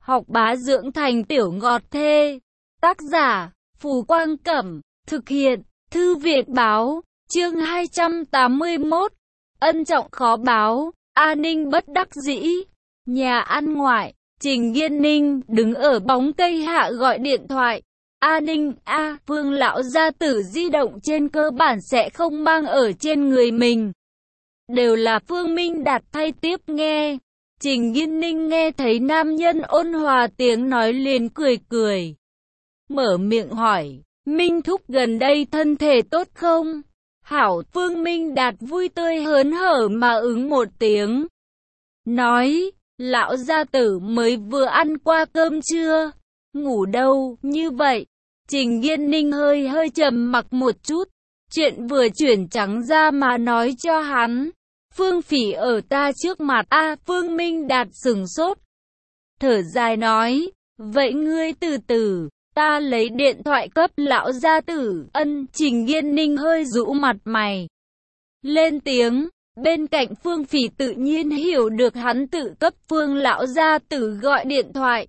học bá dưỡng thành tiểu ngọt thê. Tác giả, Phù Quang Cẩm, thực hiện, Thư viện Báo, chương 281, ân trọng khó báo, A Ninh bất đắc dĩ. Nhà ăn ngoại, Trình Nghiên Ninh đứng ở bóng cây hạ gọi điện thoại. A Ninh, Phương lão gia tử di động trên cơ bản sẽ không mang ở trên người mình. Đều là Phương Minh Đạt thay tiếp nghe. Trình Nghiên Ninh nghe thấy nam nhân ôn hòa tiếng nói liền cười cười. Mở miệng hỏi, Minh thúc gần đây thân thể tốt không? Hảo. Phương Minh Đạt vui tươi hớn hở mà ứng một tiếng. Nói, lão gia tử mới vừa ăn qua cơm trưa. Ngủ đâu, như vậy? Trình Nghiên Ninh hơi trầm mặc một chút. Chuyện vừa chuyển trắng ra mà nói cho hắn. Phương Phỉ ở ta trước mặt. Phương Minh Đạt sửng sốt. Thở dài nói, vậy ngươi từ từ, ta lấy điện thoại cấp lão gia tử. Trình Nghiên Ninh hơi rũ mặt mày. Lên tiếng, bên cạnh Phương Phỉ tự nhiên hiểu được hắn tự cấp Phương lão gia tử gọi điện thoại.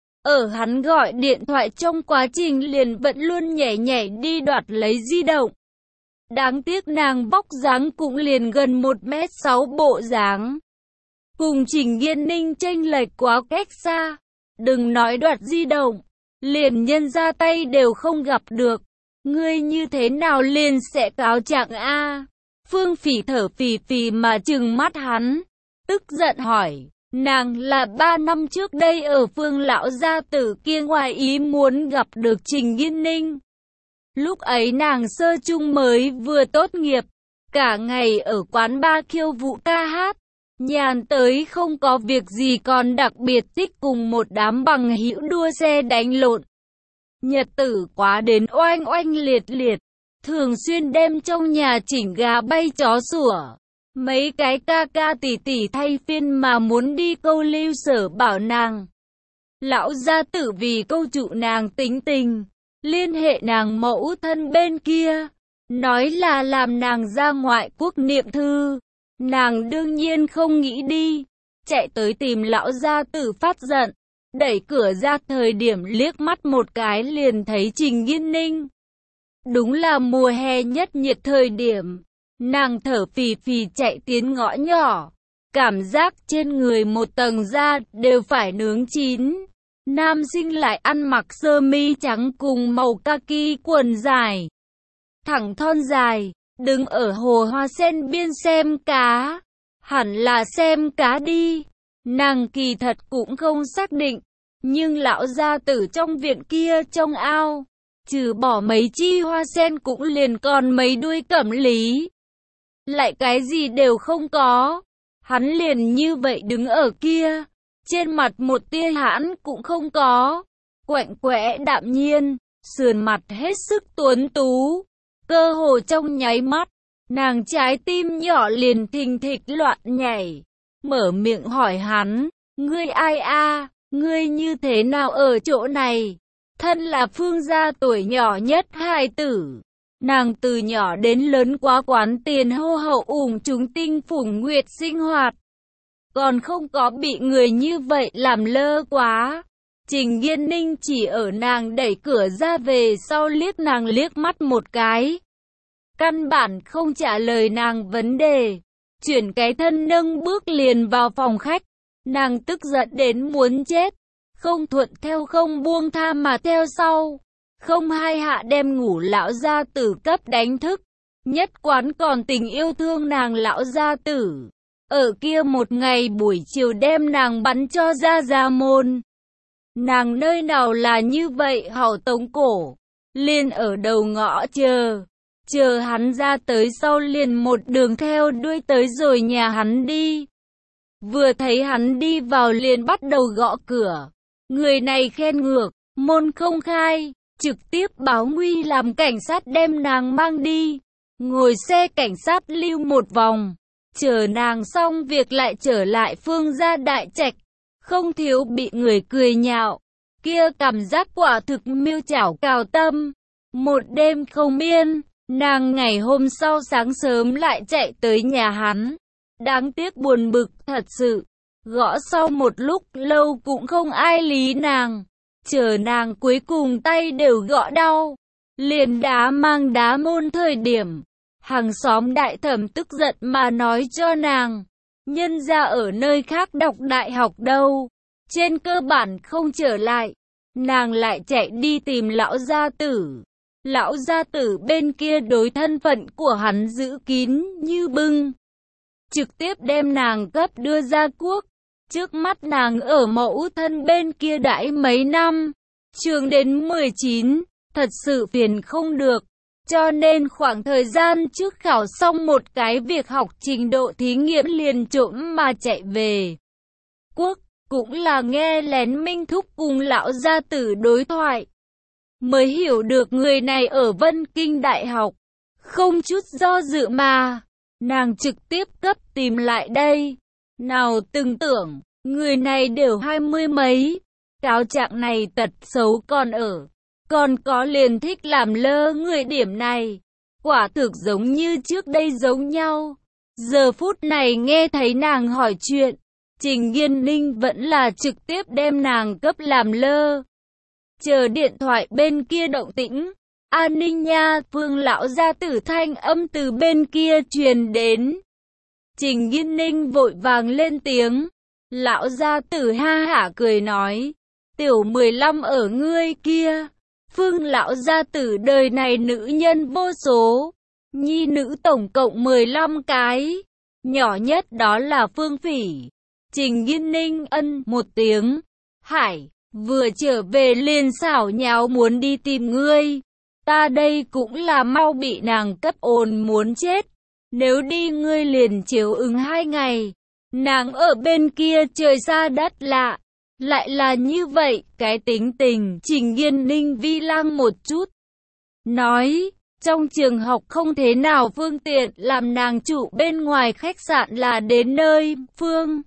Ở hắn gọi điện thoại trong quá trình liền vẫn luôn nhảy đi đoạt lấy di động. Đáng tiếc nàng vóc dáng cũng liền gần 1m6 bộ dáng. Cùng Trình Nghiên Ninh chênh lệch quá cách xa. Đừng nói đoạt di động, liền nhân ra tay đều không gặp được. Ngươi như thế nào liền sẽ cáo trạng a? Phương Phỉ thở phì phì mà trừng mắt hắn. Tức giận hỏi, nàng là 3 năm trước đây ở Phương lão gia tử kia ngoài ý muốn gặp được Trình Nghiên Ninh. Lúc ấy nàng sơ trung mới vừa tốt nghiệp, cả ngày ở quán bar khiêu vũ ca hát, nhàn tới không có việc gì còn đặc biệt thích cùng một đám bằng hữu đua xe đánh lộn. Nhật tử quá đến oanh oanh liệt liệt, thường xuyên đem trong nhà chỉnh gà bay chó sủa. Mấy cái ca ca tỷ tỷ thay phiên mà muốn đi câu lưu Sở bảo nàng. Lão gia tử vì câu trụ nàng tính tình, liên hệ nàng mẫu thân bên kia, nói là làm nàng ra ngoại quốc niệm thư. Nàng đương nhiên không nghĩ đi, chạy tới tìm lão gia tử phát giận, đẩy cửa ra thời điểm liếc mắt một cái liền thấy Trình Nghiên Ninh. Đúng là mùa hè nhất nhiệt thời điểm, nàng thở phì phì chạy tiến ngõ nhỏ, cảm giác trên người một tầng da đều phải nướng chín. Nam sinh lại ăn mặc sơ mi trắng cùng màu kaki quần dài, thẳng thon dài, đứng ở hồ hoa sen biên xem cá. Hẳn là xem cá đi, nàng kỳ thật cũng không xác định. Nhưng lão gia tử trong viện kia trong ao, trừ bỏ mấy chi hoa sen cũng liền còn mấy đuôi cẩm lý. Lại cái gì đều không có. Hắn liền như vậy đứng ở kia, trên mặt một tia hãn cũng không có, quạnh quẽ đạm nhiên, sườn mặt hết sức tuấn tú. Cơ hồ trong nháy mắt, nàng trái tim nhỏ liền thình thịch loạn nhảy. Mở miệng hỏi hắn, ngươi ai a? Ngươi như thế nào ở chỗ này? Thân là Phương gia tuổi nhỏ nhất hài tử, nàng từ nhỏ đến lớn quá quán tiền hô hậu ủng chúng tinh phủng nguyệt sinh hoạt, còn không có bị người như vậy làm lơ quá. Trình Nghiên Ninh chỉ ở nàng đẩy cửa ra về sau liếc nàng liếc mắt một cái, căn bản không trả lời nàng vấn đề, chuyển cái thân nâng bước liền vào phòng khách. Nàng tức giận đến muốn chết, không thuận theo không buông tha mà theo sau, không hai hạ đem ngủ lão gia tử cấp đánh thức. Nhất quán còn tình yêu thương nàng lão gia tử, ở kia một ngày buổi chiều đem nàng bắn cho ra môn. Nàng nơi nào là như vậy hảo tống cổ, liền ở đầu ngõ chờ hắn ra tới sau liền một đường theo đuôi tới rồi nhà hắn đi. Vừa thấy hắn đi vào liền bắt đầu gõ cửa. Người này khen ngược, môn không khai, trực tiếp báo nguy làm cảnh sát đem nàng mang đi. Ngồi xe cảnh sát lưu một vòng, chờ nàng xong việc lại trở lại Phương gia đại trạch, không thiếu bị người cười nhạo. Kia cảm giác quả thực miêu chảo cào tâm. Một đêm không yên, nàng ngày hôm sau sáng sớm lại chạy tới nhà hắn. Đáng tiếc buồn bực thật sự, Gõ sau một lúc lâu cũng không ai lý nàng. Chờ nàng cuối cùng tay đều gõ đau, liền đá mang đá môn thời điểm. Hàng xóm đại thẩm tức giận mà nói cho nàng, nhân ra ở nơi khác đọc đại học đâu, trên cơ bản không trở lại. Nàng lại chạy đi tìm lão gia tử. Lão gia tử bên kia đối thân phận của hắn giữ kín như bưng, trực tiếp đem nàng cấp đưa ra quốc. Trước mắt nàng ở mẫu thân bên kia đãi mấy năm, trường đến 19, thật sự phiền không được. Cho nên khoảng thời gian trước khảo xong một cái việc học trình độ thí nghiệm liền trộm mà chạy về quốc, cũng là nghe lén Minh Thúc cùng lão gia tử đối thoại, mới hiểu được người này ở Vân Kinh Đại học. Không chút do dự mà, nàng trực tiếp cấp tìm lại đây. Nào từng tưởng, người này đều 20 mấy, cáo trạng này tật xấu còn ở. Còn có liền thích làm lơ người điểm này, quả thực giống như trước đây giống nhau. Giờ phút này nghe thấy nàng hỏi chuyện, Trình Nghiên Ninh vẫn là trực tiếp đem nàng cấp làm lơ. Chờ điện thoại bên kia động tĩnh, an ninh nha, Phương lão gia tử thanh âm từ bên kia truyền đến. Trình Nghiên Ninh vội vàng lên tiếng, lão gia tử ha hả cười nói, tiểu 15 ở ngươi kia. Phương lão gia tử đời này nữ nhân vô số, nhi nữ tổng cộng 15 cái, nhỏ nhất đó là Phương Phỉ. Trình Nghiên Ninh ân một tiếng, hải, vừa trở về liền xảo nháo muốn đi tìm ngươi, ta đây cũng là mau bị nàng cấp ồn muốn chết, nếu đi ngươi liền chiếu ứng 2 ngày, nàng ở bên kia trời xa đất lạ. Lại là như vậy, cái tính tình. Trình Nghiên Ninh vi lăng một chút, nói, trong trường học không thế nào phương tiện, làm nàng trụ bên ngoài khách sạn là đến nơi. Phương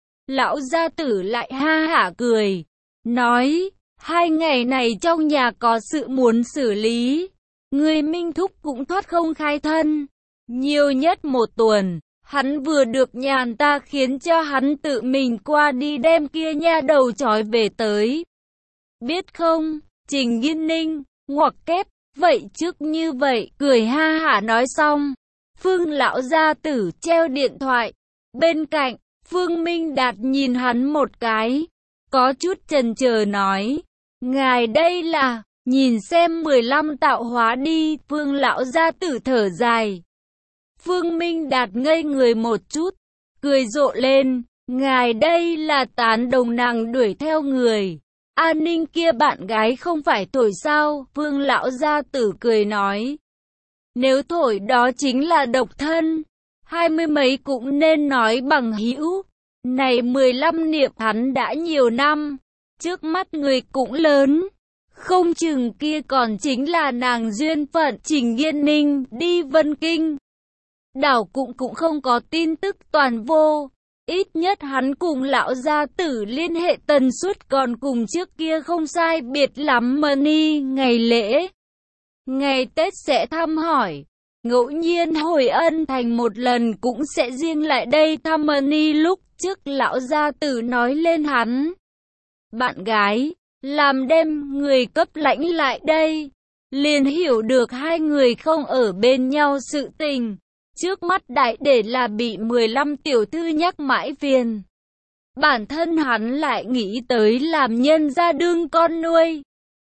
lão gia tử lại ha hả cười, nói, 2 ngày này trong nhà có sự muốn xử lý, người Minh Thúc cũng thoát không khai thân, nhiều nhất 1 tuần. Hắn vừa được nhàn ta khiến cho hắn tự mình qua đi đem kia nha đầu trói về tới. Biết không, Trình Nghiên Ninh, ngoặc kép, vậy trước như vậy, cười ha hả nói xong. Phương lão gia tử treo điện thoại. Bên cạnh, Phương Minh Đạt nhìn hắn một cái, có chút chần chờ nói, ngài đây là, nhìn xem 15 tạo hóa đi. Phương lão gia tử thở dài. Phương Minh Đạt ngây người một chút, cười rộ lên, ngài đây là tán đồng nàng đuổi theo người. An ninh kia bạn gái không phải thổi sao? Phương lão gia tử cười nói, nếu thổi đó chính là độc thân, 20 mấy cũng nên nói bằng hữu. Này 15 niệm hắn đã nhiều năm, trước mắt người cũng lớn, không chừng kia còn chính là nàng duyên phận. Trình Nghiên Ninh đi Vân Kinh Đảo cũng không có tin tức toàn vô, ít nhất hắn cùng lão gia tử liên hệ tần suất còn cùng trước kia không sai biệt lắm. Money ngày lễ, ngày Tết sẽ thăm hỏi, ngẫu nhiên hồi ân thành một lần cũng sẽ riêng lại đây thăm Money. Lúc trước lão gia tử nói lên hắn bạn gái, làm đem người cấp lãnh lại đây, liền hiểu được 2 người không ở bên nhau sự tình. Trước mắt đại để là bị 15 tiểu thư nhắc mãi phiền. Bản thân hắn lại nghĩ tới làm nhân gia đương con nuôi,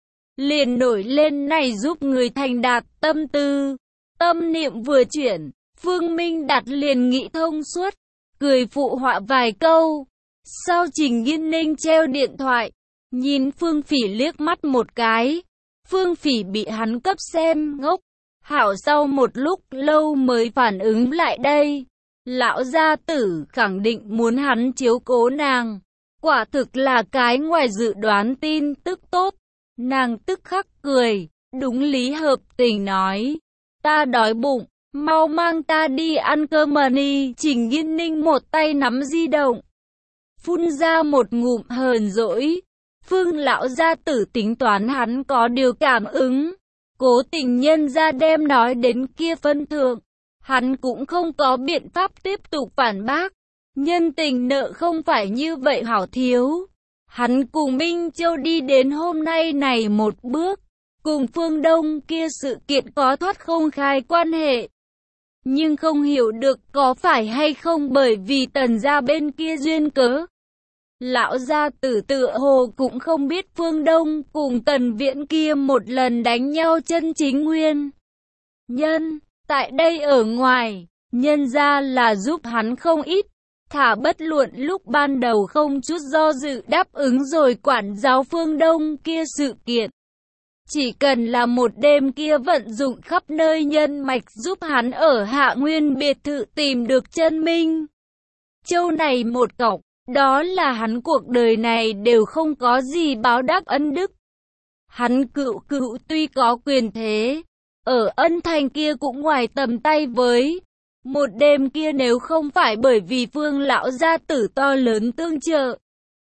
liền nổi lên này giúp người thành đạt tâm tư. Tâm niệm vừa chuyển, Phương Minh Đạt liền nghĩ thông suốt, cười phụ họa vài câu. Sau Trình Nghiên Ninh treo điện thoại, nhìn Phương Phỉ liếc mắt một cái. Phương Phỉ bị hắn cấp xem ngốc. Hảo sau một lúc lâu mới phản ứng lại đây. Lão gia tử khẳng định muốn hắn chiếu cố nàng. Quả thực là cái ngoài dự đoán tin tức tốt. Nàng tức khắc cười, đúng lý hợp tình nói, ta đói bụng, mau mang ta đi ăn cơm. Money. Trình Nghiên Ninh một tay nắm di động, phun ra một ngụm hờn dỗi. Phương lão gia tử tính toán hắn có điều cảm ứng, cố tình nhân ra đem nói đến kia phân thượng, hắn cũng không có biện pháp tiếp tục phản bác. Nhân tình nợ không phải như vậy hảo thiếu. Hắn cùng Minh Châu đi đến hôm nay này một bước, cùng Phương Đông kia sự kiện có thoát không khai quan hệ. Nhưng không hiểu được có phải hay không bởi vì Tần gia bên kia duyên cớ. Lão gia tử tựa hồ cũng không biết Phương Đông cùng Tần Viễn kia một lần đánh nhau chân chính nguyên nhân. Tại đây ở ngoài, nhân ra là giúp hắn không ít. Thả bất luận lúc ban đầu không chút do dự đáp ứng rồi quản giáo Phương Đông kia sự kiện. Chỉ cần là một đêm kia vận dụng khắp nơi nhân mạch giúp hắn ở Hạ Nguyên biệt thự tìm được chân Minh Châu này một cọc, đó là hắn cuộc đời này đều không có gì báo đáp ân đức. Hắn cựu tuy có quyền thế, ở ân thành kia cũng ngoài tầm tay với. Một đêm kia nếu không phải bởi vì Phương lão gia tử to lớn tương trợ,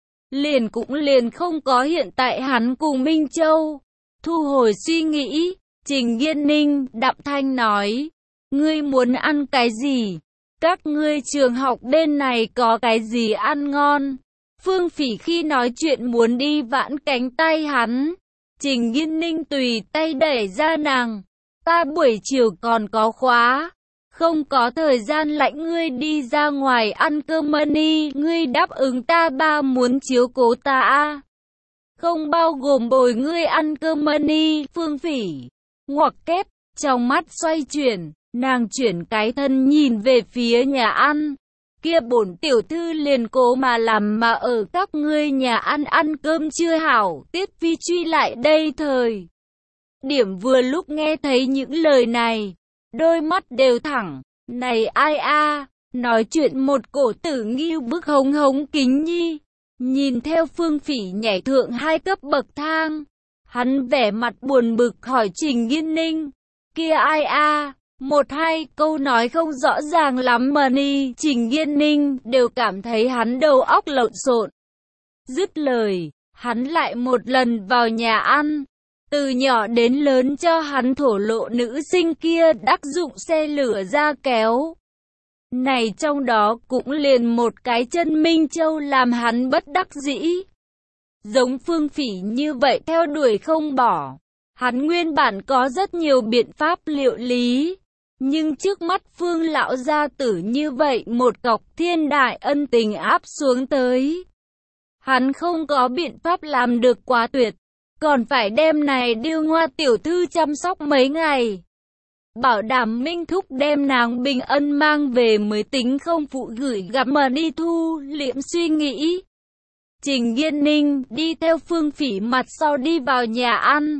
liền không có hiện tại hắn cùng Minh Châu. Thu hồi suy nghĩ, Trình Nghiên Ninh đạm thanh nói, ngươi muốn ăn cái gì? Các ngươi trường học bên này có cái gì ăn ngon? Phương Phỉ khi nói chuyện muốn đi vãn cánh tay hắn. Trình Nghiên Ninh tùy tay đẩy ra nàng, ta buổi chiều còn có khóa, không có thời gian lãnh ngươi đi ra ngoài ăn cơm money, ngươi đáp ứng ta ba muốn chiếu cố ta a. Không bao gồm bồi ngươi ăn cơm money. Phương Phỉ ngoặc kép, trong mắt xoay chuyển, nàng chuyển cái thân nhìn về phía nhà ăn. Kia bổn tiểu thư liền cố mà làm mà ở các ngươi nhà ăn cơm chưa hảo. Tiết Phi truy lại đây thời điểm vừa lúc nghe thấy những lời này, đôi mắt đều thẳng. Này ai a, nói chuyện một cổ tử nghiêu bức hống kính nhi. Nhìn theo Phương Phỉ nhảy thượng 2 cấp bậc thang, hắn vẻ mặt buồn bực hỏi Trình Nghiên Ninh, kia ai a, 1-2 câu nói không rõ ràng lắm mà ni. Trình Nghiên Ninh đều cảm thấy hắn đầu óc lộn xộn. Dứt lời, hắn lại một lần vào nhà ăn, từ nhỏ đến lớn cho hắn thổ lộ nữ sinh kia đắc dụng xe lửa ra kéo. Này trong đó cũng liền một cái chân Minh Châu làm hắn bất đắc dĩ. Giống Phương Phỉ như vậy theo đuổi không bỏ. Hắn nguyên bản có rất nhiều biện pháp liệu lý. Nhưng trước mắt Phương lão gia tử như vậy một cọc thiên đại ân tình áp xuống tới. Hắn không có biện pháp làm được quá tuyệt. Còn phải đem này Điêu Ngoa tiểu thư chăm sóc mấy ngày. Bảo đảm Minh Thúc đem nàng bình ân mang về mới tính không phụ gửi gặp mà đi thu liễm suy nghĩ. Trình Nghiên Ninh đi theo Phương Phỉ mặt sau đi vào nhà ăn.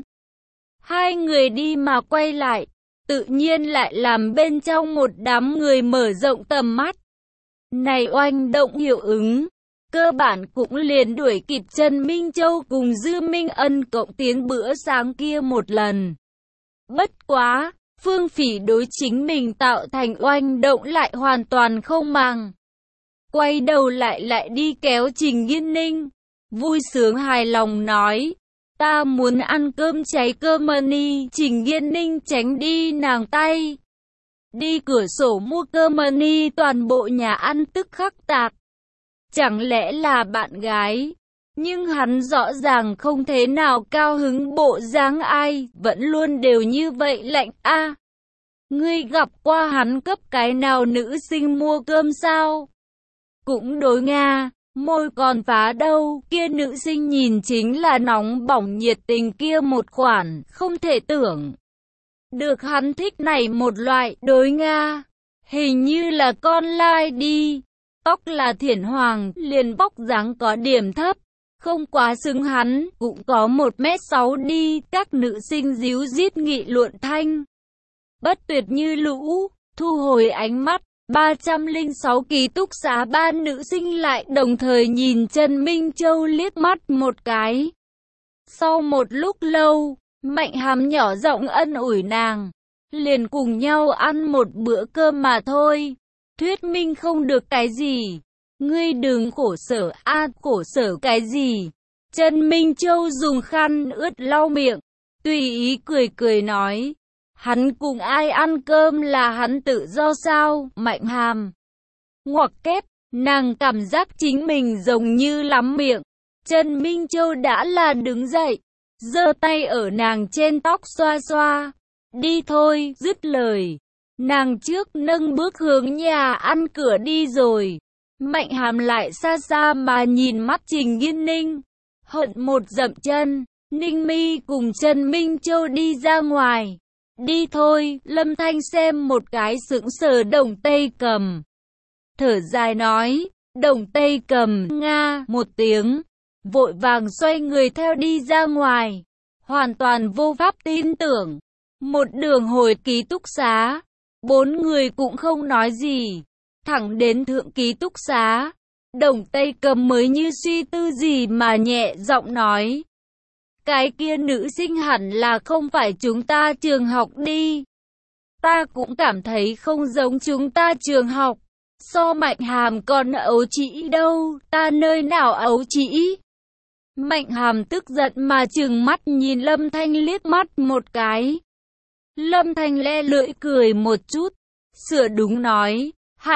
2 người đi mà quay lại, tự nhiên lại làm bên trong một đám người mở rộng tầm mắt. Này oanh động hiệu ứng, cơ bản cũng liền đuổi kịp Trần Minh Châu cùng Dư Minh Ân cộng tiến bữa sáng kia một lần. Bất quá, Phương Phỉ đối chính mình tạo thành oanh động lại hoàn toàn không màng. Quay đầu lại đi kéo Trình Nghiên Ninh, vui sướng hài lòng nói, ta muốn ăn cơm cháy cơ money. Trình Nghiên Ninh tránh đi nàng tay, đi cửa sổ mua cơ money. Toàn bộ nhà ăn tức khắc tạc. Chẳng lẽ là bạn gái? Nhưng hắn rõ ràng không thế nào cao hứng bộ dáng ai, vẫn luôn đều như vậy lạnh a. Ngươi gặp qua hắn cấp cái nào nữ sinh mua cơm sao? Cũng đối Nga, môi còn phá đâu, kia nữ sinh nhìn chính là nóng bỏng nhiệt tình kia một khoản, không thể tưởng được hắn thích này một loại, đối Nga, hình như là con lai đi, tóc là thiển hoàng, liền vóc dáng có điểm thấp, không quá xứng hắn, cũng có 1m6 đi, các nữ sinh díu dít nghị luận thanh. Bất tuyệt như lũ, thu hồi ánh mắt, 306 ký túc xá 3 nữ sinh lại đồng thời nhìn Trần Minh Châu liếc mắt một cái. Sau một lúc lâu, Mạnh Hàm nhỏ giọng ân ủi nàng, liền cùng nhau ăn một bữa cơm mà thôi. Thuyết minh không được cái gì, ngươi đừng khổ sở khổ sở cái gì. Trần Minh Châu dùng khăn ướt lau miệng, tùy ý cười nói, hắn cùng ai ăn cơm là hắn tự do sao? Mạnh Hàm ngoặc kép, Nàng cảm giác chính mình giống như lắm miệng. Trần Minh Châu đã là đứng dậy, giơ tay ở nàng trên tóc xoa xoa. Đi thôi, dứt lời. Nàng trước nâng bước hướng nhà ăn cửa đi rồi. Mạnh Hàm lại xa xa mà nhìn mắt Trình Nghiên Ninh. Hận một dậm chân, Ninh Mi cùng Trần Minh Châu đi ra ngoài. Đi thôi, Lâm Thanh xem một cái sững sờ Đồng Tây Cầm. Thở dài nói, Đồng Tây Cầm, nga, một tiếng. Vội vàng xoay người theo đi ra ngoài. Hoàn toàn vô pháp tin tưởng. Một đường hồi ký túc xá. Bốn người cũng không nói gì. Thẳng đến thượng ký túc xá. Đồng Tây Cầm mới như suy tư gì mà nhẹ giọng nói. Cái kia nữ sinh hẳn là không phải chúng ta trường học đi. Ta cũng cảm thấy không giống chúng ta trường học. So Mạnh Hàm còn ấu trĩ đâu, ta nơi nào ấu trĩ. Mạnh Hàm tức giận mà trừng mắt nhìn Lâm Thanh liếc mắt một cái. Lâm Thanh le lưỡi cười một chút, sửa đúng nói,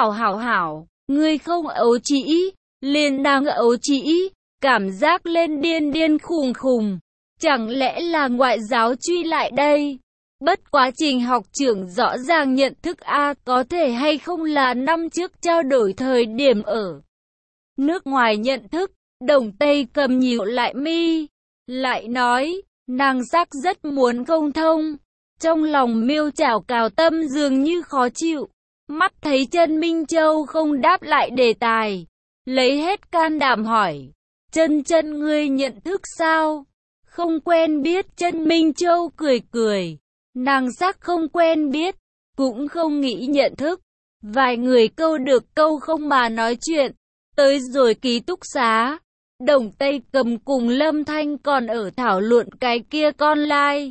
hảo, ngươi không ấu trĩ, liền đang ấu trĩ, cảm giác lên điên khùng. Chẳng lẽ là ngoại giáo truy lại đây? Bất quá Trình học trưởng rõ ràng nhận thức có thể hay không là năm trước trao đổi thời điểm ở nước ngoài nhận thức. Đồng Tây Cầm nhíu lại mi, lại nói, nàng sắc rất muốn không thông. Trong lòng miêu chảo cào tâm dường như khó chịu. Mắt thấy Trần Minh Châu không đáp lại đề tài, lấy hết can đảm hỏi, Chân ngươi nhận thức sao? Không quen biết. Trần Minh Châu cười. Nàng sắc không quen biết, cũng không nghĩ nhận thức. Vài người câu được câu không mà nói chuyện. Tới rồi ký túc xá, Đồng Tây Cầm cùng Lâm Thanh còn ở thảo luận cái kia con lai.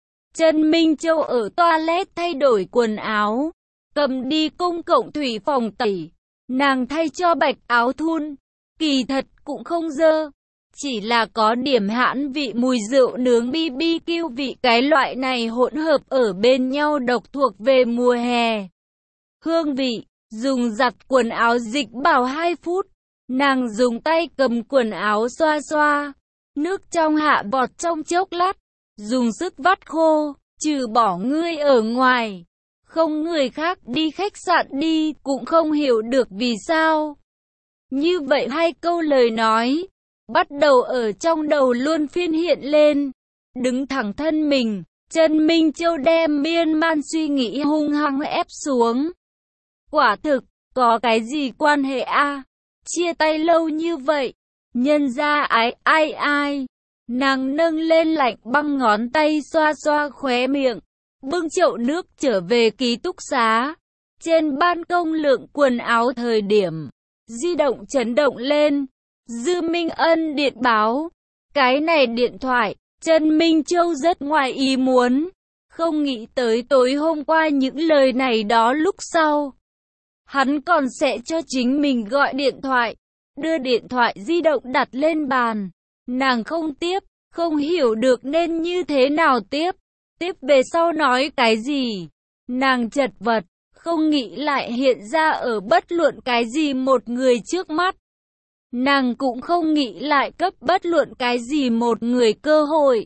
Trần Minh Châu ở toilet thay đổi quần áo, cầm đi công cộng thủy phòng tẩy. Nàng thay cho bạch áo thun, kỳ thật cũng không dơ. Chỉ là có điểm hãn vị mùi rượu nướng BBQ vị, cái loại này hỗn hợp ở bên nhau độc thuộc về mùa hè. Hương vị, dùng giặt quần áo dịch bảo 2 phút. Nàng dùng tay cầm quần áo xoa xoa. Nước trong hạ vọt trong chốc lát. Dùng sức vắt khô, trừ bỏ ngươi ở ngoài. Không người khác đi khách sạn đi, cũng không hiểu được vì sao. Như vậy 2 câu lời nói, bắt đầu ở trong đầu luôn phiên hiện lên. Đứng thẳng thân mình, Trần Minh Châu đem miên man suy nghĩ hung hăng ép xuống. Quả thực, có cái gì quan hệ chia tay lâu như vậy, nhân ra ai. Nàng nâng lên lạnh băng ngón tay xoa xoa khóe miệng, bưng chậu nước trở về ký túc xá. Trên ban công lượng quần áo thời điểm, di động chấn động lên. Dư Minh Ân điện báo. Cái này điện thoại, Trần Minh Châu rất ngoài ý muốn. Không nghĩ tới tối hôm qua những lời này đó lúc sau. Hắn còn sẽ cho chính mình gọi điện thoại. Đưa điện thoại di động đặt lên bàn. Nàng không tiếp, không hiểu được nên như thế nào tiếp. Tiếp về sau nói cái gì. Nàng chật vật, không nghĩ lại hiện ra ở bất luận cái gì một người trước mắt. Nàng cũng không nghĩ lại cấp bất luận cái gì một người cơ hội.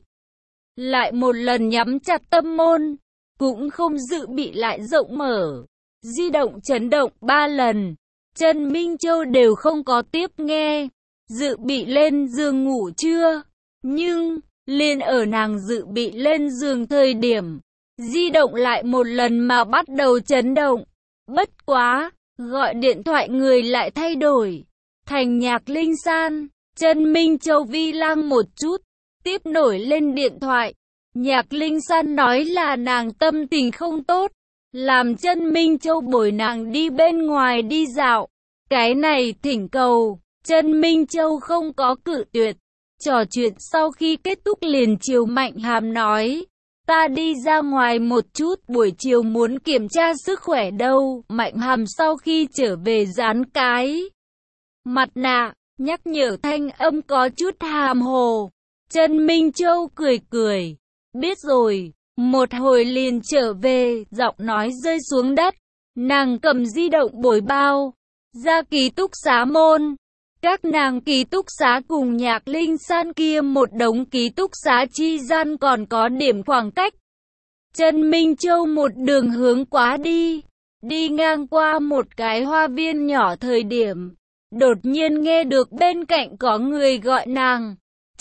Lại một lần nhắm chặt tâm môn, cũng không dự bị lại rộng mở. Di động chấn động 3 lần, Trần Minh Châu đều không có tiếp nghe. Dự bị lên giường ngủ chưa? Nhưng, liền ở nàng dự bị lên giường thời điểm, di động lại một lần mà bắt đầu chấn động. Bất quá, gọi điện thoại người lại thay đổi. Thành Nhạc Linh San. Trần Minh Châu vi lăng một chút, tiếp nổi lên điện thoại. Nhạc Linh San nói là nàng tâm tình không tốt, làm Trần Minh Châu bồi nàng đi bên ngoài đi dạo. Cái này thỉnh cầu, Trần Minh Châu không có cự tuyệt. Trò chuyện sau khi kết thúc liền chiều Mạnh Hàm nói, ta đi ra ngoài một chút, buổi chiều muốn kiểm tra sức khỏe đâu. Mạnh Hàm sau khi trở về dán cái mặt nạ, nhắc nhở thanh âm có chút hàm hồ. Trần Minh Châu cười, biết rồi. Một hồi liền trở về, giọng nói rơi xuống đất. Nàng cầm di động bồi bao, ra ký túc xá môn. Các nàng ký túc xá cùng Nhạc Linh San kia một đống ký túc xá chi gian còn có điểm khoảng cách. Trần Minh Châu một đường hướng quá đi, đi ngang qua một cái hoa viên nhỏ thời điểm. Đột nhiên nghe được bên cạnh có người gọi nàng.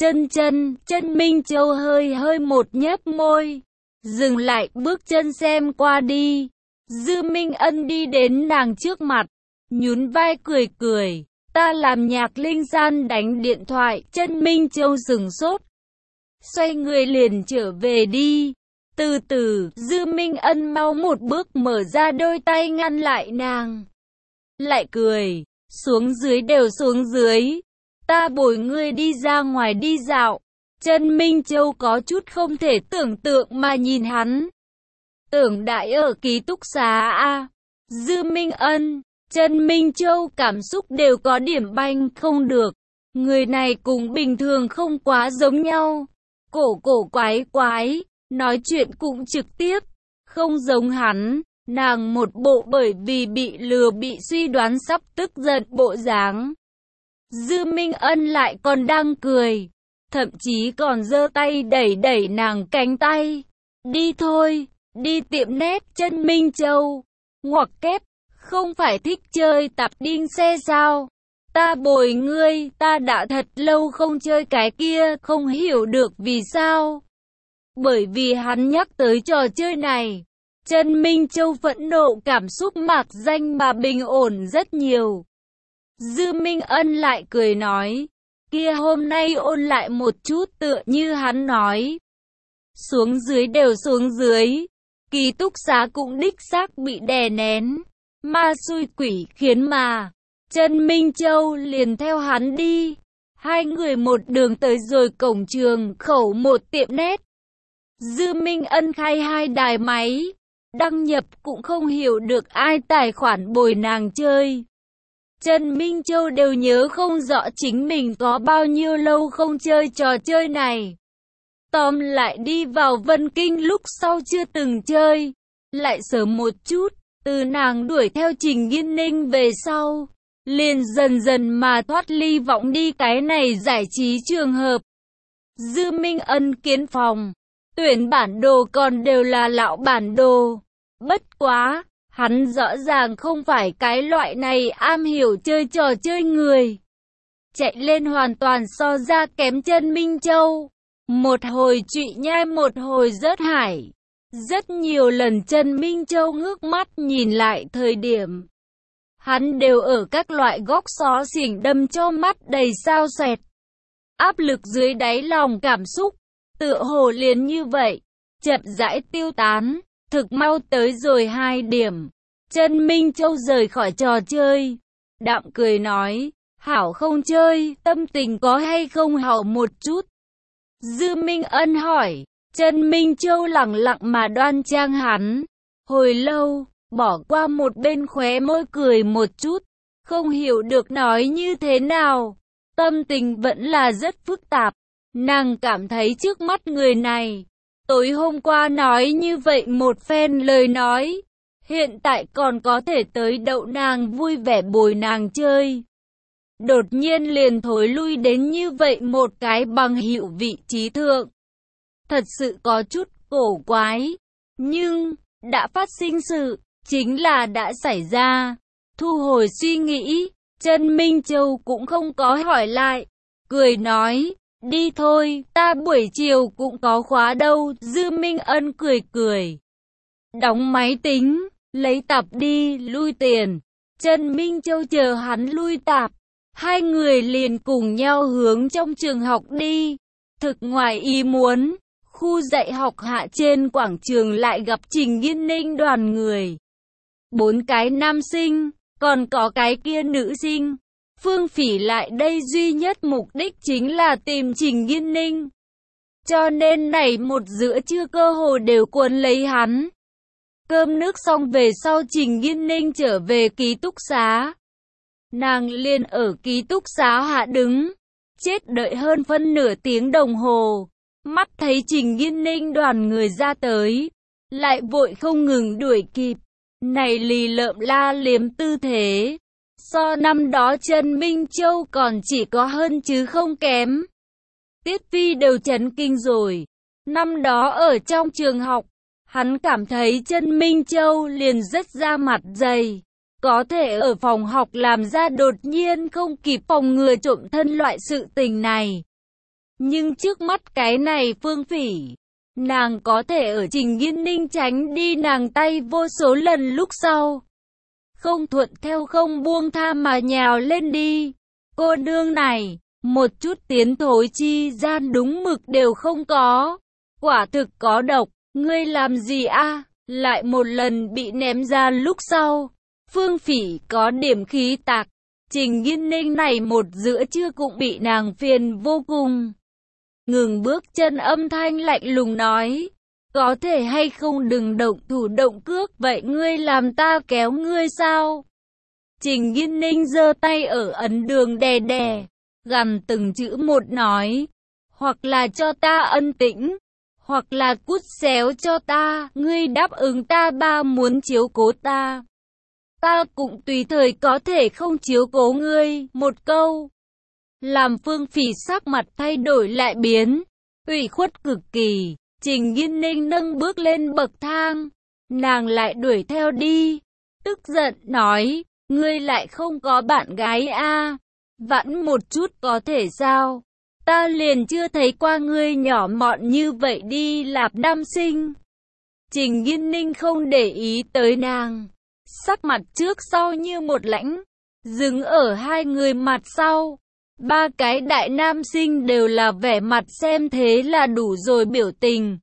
Trần Minh Châu hơi một nhếch môi. Dừng lại bước chân xem qua đi. Dư Minh Ân đi đến nàng trước mặt. Nhún vai cười. Ta làm Nhạc Linh San đánh điện thoại. Trần Minh Châu sửng sốt. Xoay người liền trở về đi. Từ từ, Dư Minh Ân mau một bước mở ra đôi tay ngăn lại nàng. Lại cười. Xuống dưới đều xuống dưới. Ta bồi ngươi đi ra ngoài đi dạo. Trần Minh Châu có chút không thể tưởng tượng mà nhìn hắn. Tưởng đại ở ký túc xá a. Dư Minh Ân, Trần Minh Châu cảm xúc đều có điểm banh không được. Người này cũng bình thường không quá giống nhau. Cổ quái, nói chuyện cũng trực tiếp. Không giống hắn, nàng một bộ bởi vì bị lừa bị suy đoán sắp tức giận bộ dáng. Dư Minh Ân lại còn đang cười. Thậm chí còn giơ tay đẩy nàng cánh tay. Đi thôi, đi tiệm nét. Trần Minh Châu ngoặc kép, không phải thích chơi tạp đinh xe sao? Ta bồi ngươi, ta đã thật lâu không chơi cái kia, không hiểu được vì sao. Bởi vì hắn nhắc tới trò chơi này, Trần Minh Châu phẫn nộ cảm xúc mạc danh mà bình ổn rất nhiều. Dư Minh Ân lại cười nói, kia hôm nay ôn lại một chút tựa như hắn nói. Xuống dưới đều xuống dưới, ký túc xá cũng đích xác bị đè nén. Ma xui quỷ khiến mà. Trần Minh Châu liền theo hắn đi. Hai người một đường tới rồi cổng trường khẩu một tiệm nét. Dư Minh Ân khai 2 đài máy. Đăng nhập cũng không hiểu được ai tài khoản bồi nàng chơi. Trần Minh Châu đều nhớ không rõ chính mình có bao nhiêu lâu không chơi trò chơi này. Tóm lại đi vào Vân Kinh lúc sau chưa từng chơi. Lại sớm một chút, từ nàng đuổi theo Trình Nghiên Ninh về sau. Liền dần mà thoát ly vọng đi cái này giải trí trường hợp. Dư Minh Ân kiến phòng. Tuyển bản đồ còn đều là lão bản đồ. Bất quá, hắn rõ ràng không phải cái loại này am hiểu chơi trò chơi người. Chạy lên hoàn toàn so ra kém Trần Minh Châu. Một hồi trụy nhai một hồi rớt hải. Rất nhiều lần Trần Minh Châu ngước mắt nhìn lại thời điểm. Hắn đều ở các loại góc xó xỉnh đâm cho mắt đầy sao xoẹt. Áp lực dưới đáy lòng cảm xúc, tựa hồ liền như vậy, chậm rãi tiêu tán, thực mau tới rồi 2 điểm. Trần Minh Châu rời khỏi trò chơi, đạm cười nói, hảo không chơi, tâm tình có hay không hảo một chút. Dư Minh Ân hỏi, Trần Minh Châu lẳng lặng mà đoan trang hắn, hồi lâu, bỏ qua một bên khóe môi cười một chút, không hiểu được nói như thế nào. Tâm tình vẫn là rất phức tạp. Nàng cảm thấy trước mắt người này, tối hôm qua nói như vậy một phen lời nói, hiện tại còn có thể tới đậu nàng vui vẻ bồi nàng chơi. Đột nhiên liền thối lui đến như vậy một cái bằng hữu vị trí thượng. Thật sự có chút cổ quái, nhưng đã phát sinh sự, chính là đã xảy ra. Thu hồi suy nghĩ, Trần Minh Châu cũng không có hỏi lại, cười nói, đi thôi, ta buổi chiều cũng có khóa đâu. Dư Minh Ân cười. Đóng máy tính, lấy tạp đi, lui tiền. Trần Minh Châu chờ hắn lui tạp, hai người liền cùng nhau hướng trong trường học đi. Thực ngoài ý muốn, khu dạy học hạ trên quảng trường lại gặp Trình Nghiên Ninh đoàn người. 4 cái nam sinh, còn có cái kia nữ sinh. Phương Phỉ lại đây duy nhất mục đích chính là tìm Trình Nghiên Ninh. Cho nên này một giữa trưa cơ hồ đều cuốn lấy hắn. Cơm nước xong về sau Trình Nghiên Ninh trở về ký túc xá. Nàng liền ở ký túc xá hạ đứng, chết đợi hơn phân nửa tiếng đồng hồ. Mắt thấy Trình Nghiên Ninh đoàn người ra tới, lại vội không ngừng đuổi kịp. Này lì lợm la liếm tư thế, So năm đó Trần Minh Châu còn chỉ có hơn chứ không kém. Tiết Phi đều chấn kinh rồi. Năm đó ở trong trường học, hắn cảm thấy Trần Minh Châu liền rất ra mặt dày. Có thể ở phòng học làm ra đột nhiên không kịp phòng ngừa trộm thân loại sự tình này. Nhưng trước mắt cái này Phương Phỉ, nàng có thể ở Trình Nghiên Ninh tránh đi nàng tay vô số lần lúc sau. Không thuận theo không buông tha mà nhào lên đi. Cô nương này, một chút tiến thối chi gian đúng mực đều không có. Quả thực có độc, ngươi làm gì a? Lại một lần bị ném ra lúc sau. Phương Phỉ có điểm khí tạc. Trình Nghiên Ninh này một giữa trưa cũng bị nàng phiền vô cùng. Ngừng bước chân âm thanh lạnh lùng nói. Có thể hay không đừng động thủ động cước, vậy ngươi làm ta kéo ngươi sao? Trình Nghiên Ninh giơ tay ở ấn đường đè đè, gằn từng chữ một nói. Hoặc là cho ta ân tĩnh, hoặc là cút xéo cho ta, ngươi đáp ứng ta ba muốn chiếu cố ta. Ta cũng tùy thời có thể không chiếu cố ngươi, một câu. Làm Phương Phỉ sắc mặt thay đổi lại biến, ủy khuất cực kỳ. Trình Nghiên Ninh nâng bước lên bậc thang, nàng lại đuổi theo đi, tức giận nói, ngươi lại không có bạn gái a? Vãn một chút có thể sao? Ta liền chưa thấy qua ngươi nhỏ mọn như vậy đi lạp nam sinh. Trình Nghiên Ninh không để ý tới nàng, sắc mặt trước sau như một lãnh, dừng ở hai người mặt sau. Ba cái đại nam sinh đều là vẻ mặt xem thế là đủ rồi biểu tình.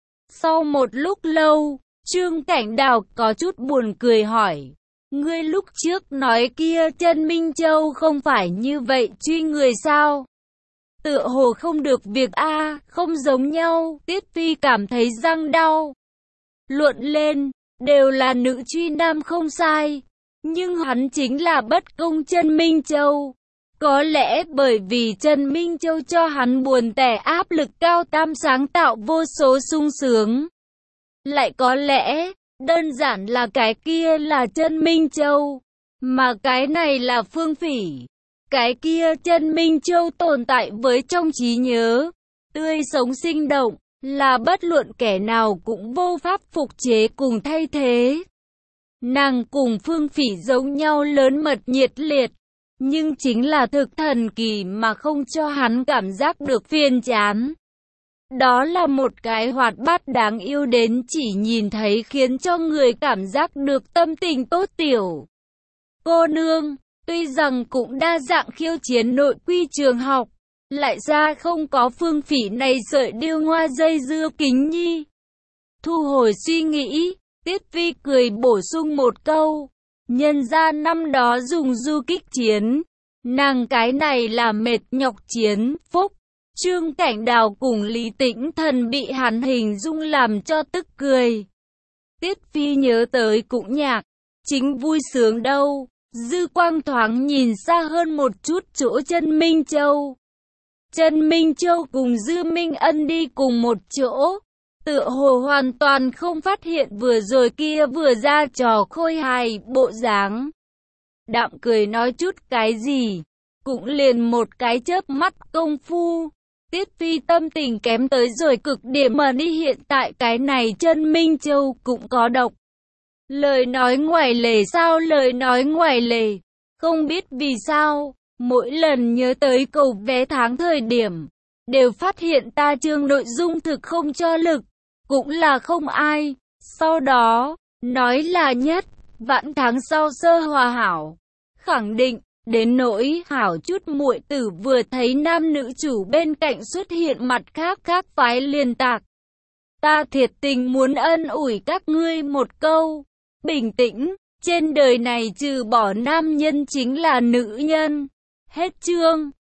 Sau một lúc lâu, Trương Cảnh Đào có chút buồn cười hỏi. Ngươi lúc trước nói kia Trần Minh Châu không phải như vậy truy người sao? Tựa hồ không được việc a, không giống nhau. Tiết Phi cảm thấy răng đau. Luận lên, đều là nữ truy nam không sai. Nhưng hắn chính là bất công Trần Minh Châu. Có lẽ bởi vì Trần Minh Châu cho hắn buồn tẻ áp lực cao tam sáng tạo vô số sung sướng. Lại có lẽ, đơn giản là cái kia là Trần Minh Châu, mà cái này là Phương Phỉ. Cái kia Trần Minh Châu tồn tại với trong trí nhớ, tươi sống sinh động, là bất luận kẻ nào cũng vô pháp phục chế cùng thay thế. Nàng cùng Phương Phỉ giống nhau lớn mật nhiệt liệt. Nhưng chính là thực thần kỳ mà không cho hắn cảm giác được phiền chán. Đó là một cái hoạt bát đáng yêu đến chỉ nhìn thấy khiến cho người cảm giác được tâm tình tốt tiểu cô nương, tuy rằng cũng đa dạng khiêu chiến nội quy trường học, lại ra không có Phương Phỉ này sợi điêu ngoa dây dưa kính nhi. Thu hồi suy nghĩ, Tiết Phi cười bổ sung một câu. Nhân ra năm đó dùng du kích chiến, nàng cái này là mệt nhọc chiến, phúc. Trương Cảnh Đào cùng Lý Tĩnh Thần bị hắn hình dung làm cho tức cười. Tiết Phi nhớ tới cũng nhạc, chính vui sướng đâu. Dư quang thoáng nhìn xa hơn một chút chỗ Trần Minh Châu. Trần Minh Châu cùng Dư Minh Ân đi cùng một chỗ. Tựa hồ hoàn toàn không phát hiện vừa rồi kia vừa ra trò khôi hài bộ dáng. Đạm cười nói chút cái gì, cũng liền một cái chớp mắt công phu. Tiết Phi tâm tình kém tới rồi cực điểm mà đi, hiện tại cái này Trần Minh Châu cũng có độc. Lời nói ngoài lề sao, lời nói ngoài lề. Không biết vì sao, mỗi lần nhớ tới cầu vé tháng thời điểm, đều phát hiện ta chương nội dung thực không cho lực. Cũng là không ai, sau đó, nói là nhất, vãn tháng sau sơ hòa hảo, khẳng định, đến nỗi hảo chút muội tử vừa thấy nam nữ chủ bên cạnh xuất hiện mặt khác phái liền tạc. Ta thiệt tình muốn ân ủi các ngươi một câu, bình tĩnh, trên đời này trừ bỏ nam nhân chính là nữ nhân, hết chương.